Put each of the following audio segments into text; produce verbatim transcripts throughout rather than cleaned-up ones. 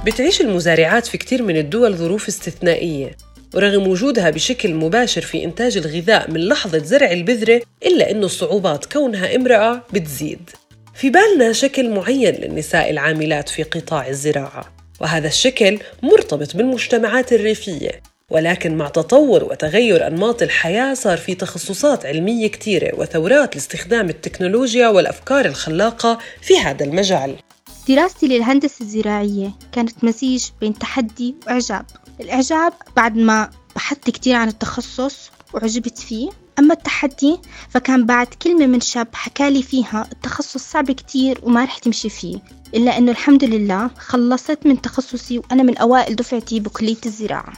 بتعيش المزارعات في كتير من الدول ظروف استثنائية، ورغم وجودها بشكل مباشر في إنتاج الغذاء من لحظة زرع البذرة، إلا أنه الصعوبات كونها امرأة بتزيد. في بالنا شكل معين للنساء العاملات في قطاع الزراعة، وهذا الشكل مرتبط بالمجتمعات الريفية، ولكن مع تطور وتغير أنماط الحياة صار في تخصصات علمية كتيرة وثورات لاستخدام التكنولوجيا والأفكار الخلاقة في هذا المجال. دراستي للهندسة الزراعية كانت مزيج بين تحدي وإعجاب. الإعجاب بعد ما بحثت كتير عن التخصص وعجبت فيه، أما التحدي فكان بعد كلمة من شاب حكالي فيها التخصص صعب كتير وما رح تمشي فيه، إلا أنه الحمد لله خلصت من تخصصي وأنا من أوائل دفعتي بكلية الزراعة.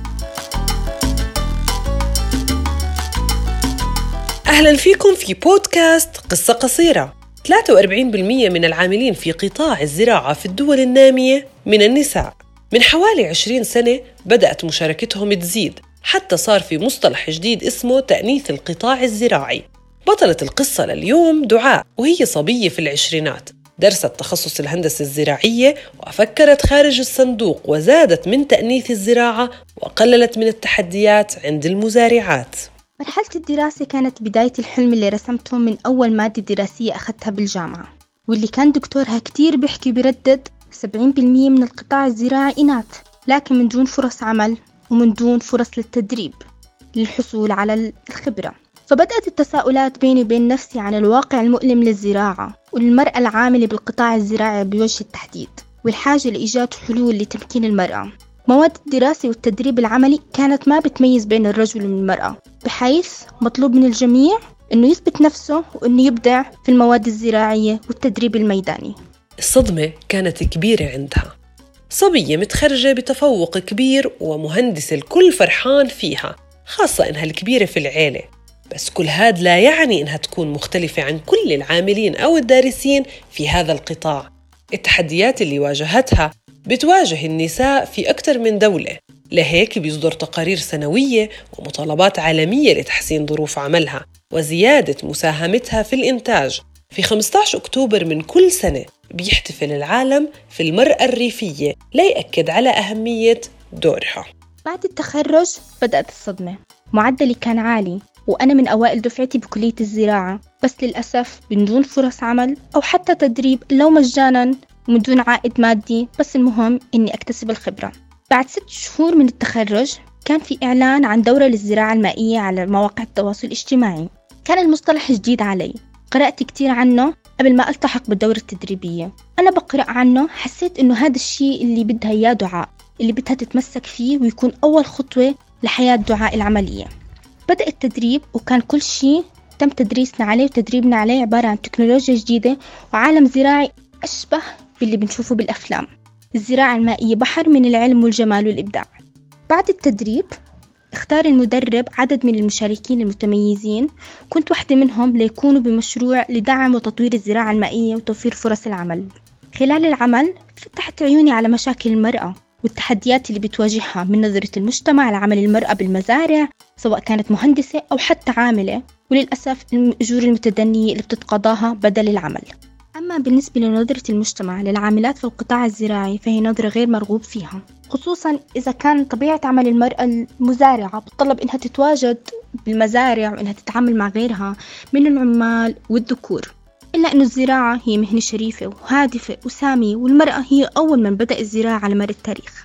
أهلاً فيكم في بودكاست قصة قصيرة. ثلاثة وأربعين بالمئة من العاملين في قطاع الزراعة في الدول النامية من النساء. من حوالي عشرين سنة بدأت مشاركتهم تزيد، حتى صار في مصطلح جديد اسمه تأنيث القطاع الزراعي. بطلة القصة لليوم دعاء، وهي صبية في العشرينات، درست تخصص الهندسة الزراعية وفكرت خارج الصندوق، وزادت من تأنيث الزراعة وقللت من التحديات عند المزارعات. مرحلة الدراسة كانت بداية الحلم اللي رسمته من أول مادة دراسية أخذتها بالجامعة، واللي كان دكتورها كتير بيحكي بردد سبعين بالمئة من القطاع الزراعي إناث، لكن من دون فرص عمل ومن دون فرص للتدريب للحصول على الخبرة. فبدأت التساؤلات بيني وبين نفسي عن الواقع المؤلم للزراعة والمرأة العاملة بالقطاع الزراعي بوجه التحديد، والحاجة لإيجاد حلول لتمكين المرأة. مواد الدراسة والتدريب العملي كانت ما بتميز بين الرجل والمرأة، بحيث مطلوب من الجميع أنه يثبت نفسه وأنه يبدع في المواد الزراعية والتدريب الميداني. الصدمة كانت كبيرة عندها. صبية متخرجة بتفوق كبير ومهندسة الكل فرحان فيها، خاصة إنها الكبيرة في العيلة، بس كل هاد لا يعني إنها تكون مختلفة عن كل العاملين أو الدارسين في هذا القطاع. التحديات اللي واجهتها بتواجه النساء في أكثر من دولة، لهيك بيصدر تقارير سنوية ومطالبات عالمية لتحسين ظروف عملها وزيادة مساهمتها في الإنتاج. في خمسة عشر أكتوبر من كل سنة بيحتفل العالم في المرأة الريفية ليأكد على أهمية دورها. بعد التخرج بدأت الصدمة. معدلي كان عالي وأنا من أوائل دفعتي بكلية الزراعة، بس للأسف من دون فرص عمل أو حتى تدريب، لو مجانا ومن دون عائد مادي، بس المهم إني أكتسب الخبرة. بعد ست شهور من التخرج كان في إعلان عن دورة للزراعة المائية على مواقع التواصل الاجتماعي. كان المصطلح جديد علي، قرأت كتير عنه قبل ما ألتحق بالدورة التدريبية. أنا بقرأ عنه حسيت إنه هذا الشيء اللي بدها إياه دعاء، اللي بدها تتمسك فيه ويكون أول خطوة لحياة دعاء العملية. بدأ التدريب وكان كل شيء تم تدريسنا عليه وتدريبنا عليه عبارة عن تكنولوجيا جديدة وعالم زراعي أشبه باللي بنشوفه بالأفلام. الزراعة المائية بحر من العلم والجمال والإبداع. بعد التدريب اختار المدرب عدد من المشاركين المتميزين، كنت واحدة منهم ليكونوا بمشروع لدعم وتطوير الزراعة المائية وتوفير فرص العمل. خلال العمل فتحت عيوني على مشاكل المرأة والتحديات اللي بتواجهها من نظرة المجتمع لعمل المرأة بالمزارع، سواء كانت مهندسة أو حتى عاملة، وللأسف الأجور المتدنية اللي بتتقاضاها بدل العمل. أما بالنسبة لنظرة المجتمع للعاملات في القطاع الزراعي فهي نظرة غير مرغوب فيها، خصوصا إذا كان طبيعة عمل المرأة المزارعة بتطلب إنها تتواجد بالمزارع وإنها تتعامل مع غيرها من العمال والذكور. إلا أن الزراعة هي مهنة شريفة وهادفة وسامية، والمرأة هي أول من بدأ الزراعة على مر التاريخ.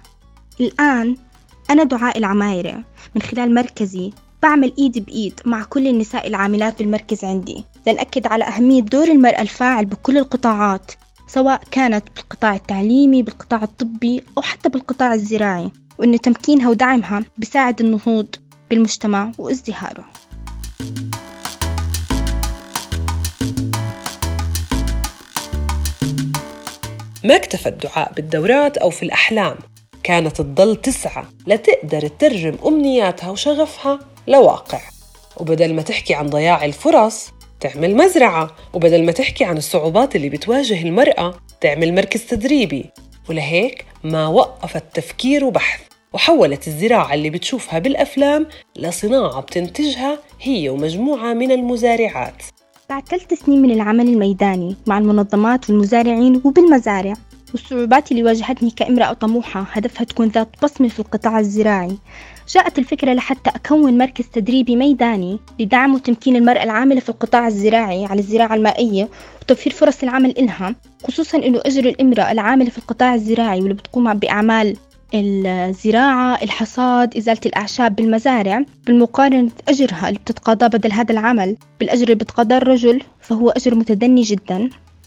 الآن أنا دعاء العمايرة من خلال مركزي بعمل إيد بإيد مع كل النساء العاملات بالمركز عندي لنأكد على أهمية دور المرأة الفاعل بكل القطاعات، سواء كانت بالقطاع التعليمي، بالقطاع الطبي، أو حتى بالقطاع الزراعي، وإن تمكينها ودعمها بساعد النهوض بالمجتمع وازدهاره. ما اكتفت دعاء بالدورات أو في الأحلام، كانت تضل تسعى لتقدر تترجم أمنياتها وشغفها لواقع. وبدل ما تحكي عن ضياع الفرص تعمل مزرعة، وبدل ما تحكي عن الصعوبات اللي بتواجه المرأة تعمل مركز تدريبي. ولهيك ما وقفت تفكير وبحث، وحولت الزراعة اللي بتشوفها بالأفلام لصناعة بتنتجها هي ومجموعة من المزارعات. بعد ثلاث سنين من العمل الميداني مع المنظمات والمزارعين وبالمزارع، والصعوبات اللي واجهتني كامرأة طموحة هدفها تكون ذات بصمة في القطاع الزراعي، جاءت الفكرة لحتى أكون مركز تدريبي ميداني لدعم وتمكين المرأة العاملة في القطاع الزراعي على الزراعة المائية وتوفير فرص العمل إلها، خصوصاً إنه أجر الامرأة العاملة في القطاع الزراعي واللي بتقوم بأعمال الزراعة، الحصاد، إزالة الأعشاب بالمزارع، بالمقارنة أجرها اللي بتتقاضى بدل هذا العمل بالأجر اللي بتقاضى الرجل فهو أجر متدني جداً.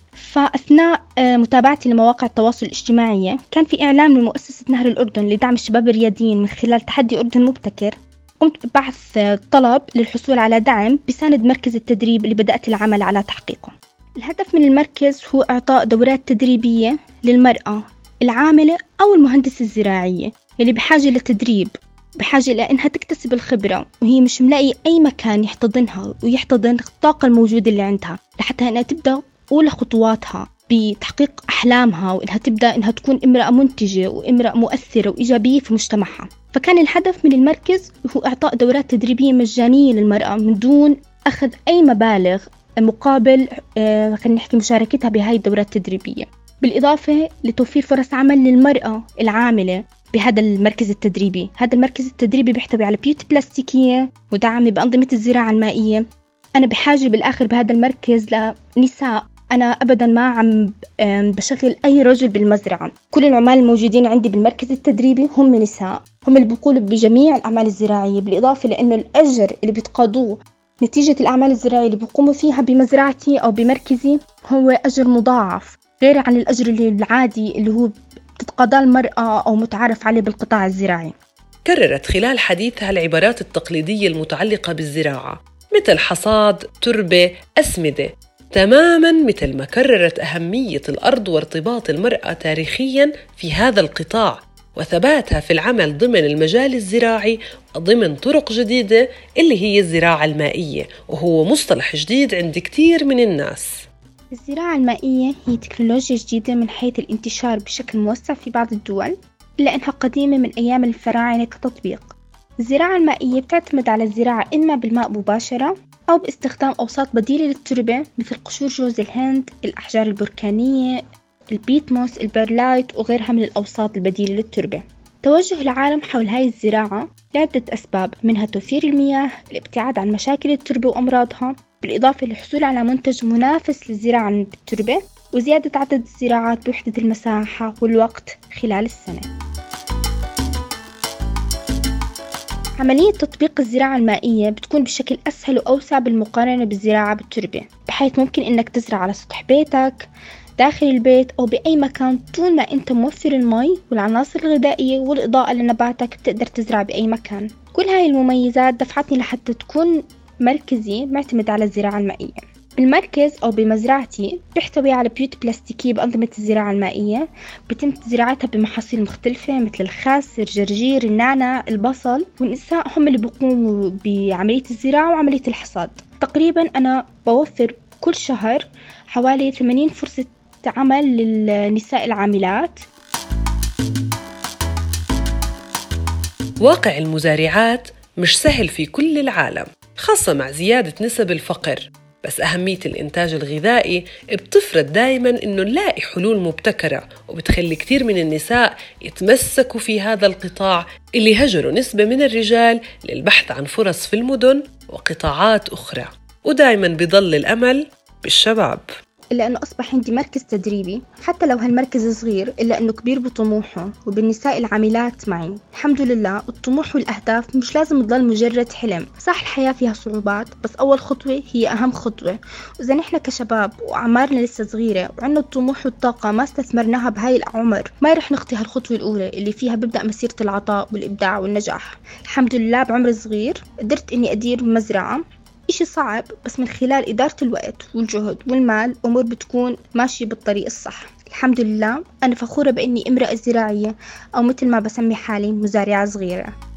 فأثناء متابعتي لمواقع التواصل الاجتماعي كان في إعلان من مؤسسة نهر الأردن لدعم الشباب الرياديين من خلال تحدي أردن مبتكر. قمت ببعث طلب للحصول على دعم بساند مركز التدريب اللي بدأت العمل على تحقيقه. الهدف من المركز هو إعطاء دورات تدريبية للمرأة العاملة أو المهندسة الزراعية اللي بحاجة لتدريب، بحاجة لأنها تكتسب الخبرة وهي مش ملاقي أي مكان يحتضنها ويحتضن الطاقة الموجودة اللي عندها لحتى أنها تبدأ أولى خطواتها بتحقيق أحلامها وإنها تبدأ إنها تكون امرأة منتجة وامرأة مؤثرة وإيجابية في مجتمعها. فكان الهدف من المركز هو إعطاء دورات تدريبية مجانية للمرأة من دون أخذ أي مبالغ مقابل آه خلينا نحكي مشاركتها بهاي الدورات التدريبية، بالإضافة لتوفير فرص عمل للمرأة العاملة بهذا المركز التدريبي. هذا المركز التدريبي بيحتوي على بيوت بلاستيكية مدعمة بأنظمة الزراعة المائية. أنا بحاجة بالآخر بهذا المركز لنساء، أنا أبداً ما عم بشغل أي رجل بالمزرعة، كل العمال الموجودين عندي بالمركز التدريبي هم نساء، هم اللي بيقوموا بجميع الأعمال الزراعية، بالإضافة لأنه الأجر اللي بيتقاضوه نتيجة الأعمال الزراعية اللي بيقوموا فيها بمزرعتي أو بمركزي هو أجر مضاعف غير عن الأجر العادي اللي هو بتتقاضاه المرأة أو متعارف عليه بالقطاع الزراعي. كررت خلال حديثها العبارات التقليدية المتعلقة بالزراعة مثل حصاد، تربة، أسمدة، تماماً مثل ما كررت أهمية الأرض وارتباط المرأة تاريخياً في هذا القطاع وثباتها في العمل ضمن المجال الزراعي ضمن طرق جديدة اللي هي الزراعة المائية، وهو مصطلح جديد عند كتير من الناس. الزراعة المائية هي تكنولوجيا جديدة من حيث الانتشار بشكل موسع في بعض الدول، إلا أنها قديمة من أيام الفراعنة كتطبيق. الزراعة المائية بتعتمد على الزراعة إما بالماء مباشرة أو باستخدام أوساط بديلة للتربة مثل قشور جوز الهند، الأحجار البركانية، البيتموس، البرلايت وغيرها من الأوساط البديلة للتربة. توجه العالم حول هاي الزراعة لعدة أسباب، منها توفير المياه، الابتعاد عن مشاكل التربة وأمراضها، بالإضافة للحصول على منتج منافس للزراعة بالتربة، وزيادة عدد الزراعات بوحدة المساحة والوقت خلال السنة. عملية تطبيق الزراعة المائية بتكون بشكل أسهل وأوسع بالمقارنة بالزراعة بالتربة، بحيث ممكن إنك تزرع على سطح بيتك، داخل البيت أو بأي مكان طول ما أنت موفر المي والعناصر الغذائية والإضاءة لنباتك بتقدر تزرع بأي مكان. كل هاي المميزات دفعتني لحتى تكون مركزي معتمد على الزراعة المائية. المركز أو بمزرعتي بيحتوي على بيوت بلاستيكية بأنظمة الزراعة المائية بتم زراعتها بمحاصيل مختلفة مثل الخس، الجرجير، النعناع، البصل، والنساء هم اللي بيقوموا بعملية الزراعة وعملية الحصاد. تقريبا أنا بوفر كل شهر حوالي ثمانين فرصة عمل للنساء العاملات. واقع المزارعات مش سهل في كل العالم، خاصة مع زيادة نسب الفقر، بس أهمية الإنتاج الغذائي بتفرض دايماً إنه نلاقي حلول مبتكرة، وبتخلي كتير من النساء يتمسكوا في هذا القطاع اللي هجروا نسبة من الرجال للبحث عن فرص في المدن وقطاعات أخرى، ودايماً بيضل الأمل بالشباب. إلا أنه أصبح عندي مركز تدريبي، حتى لو هالمركز صغير إلا أنه كبير بطموحه وبالنساء العاملات معي. الحمد لله الطموح والأهداف مش لازم تضل مجرد حلم، صح الحياة فيها صعوبات بس أول خطوة هي أهم خطوة، وإذا نحن كشباب وأعمارنا لسه صغيرة وعندنا الطموح والطاقة ما استثمرناها بهاي العمر ما رح نخطي هالخطوة الأولى اللي فيها ببدأ مسيرة العطاء والإبداع والنجاح. الحمد لله بعمر صغير قدرت إني أدير مزرعة، إشي صعب بس من خلال إدارة الوقت والجهد والمال أمور بتكون ماشية بالطريق الصح. الحمد لله أنا فخورة بإني امرأة زراعية أو مثل ما بسمي حالي مزارعة صغيرة.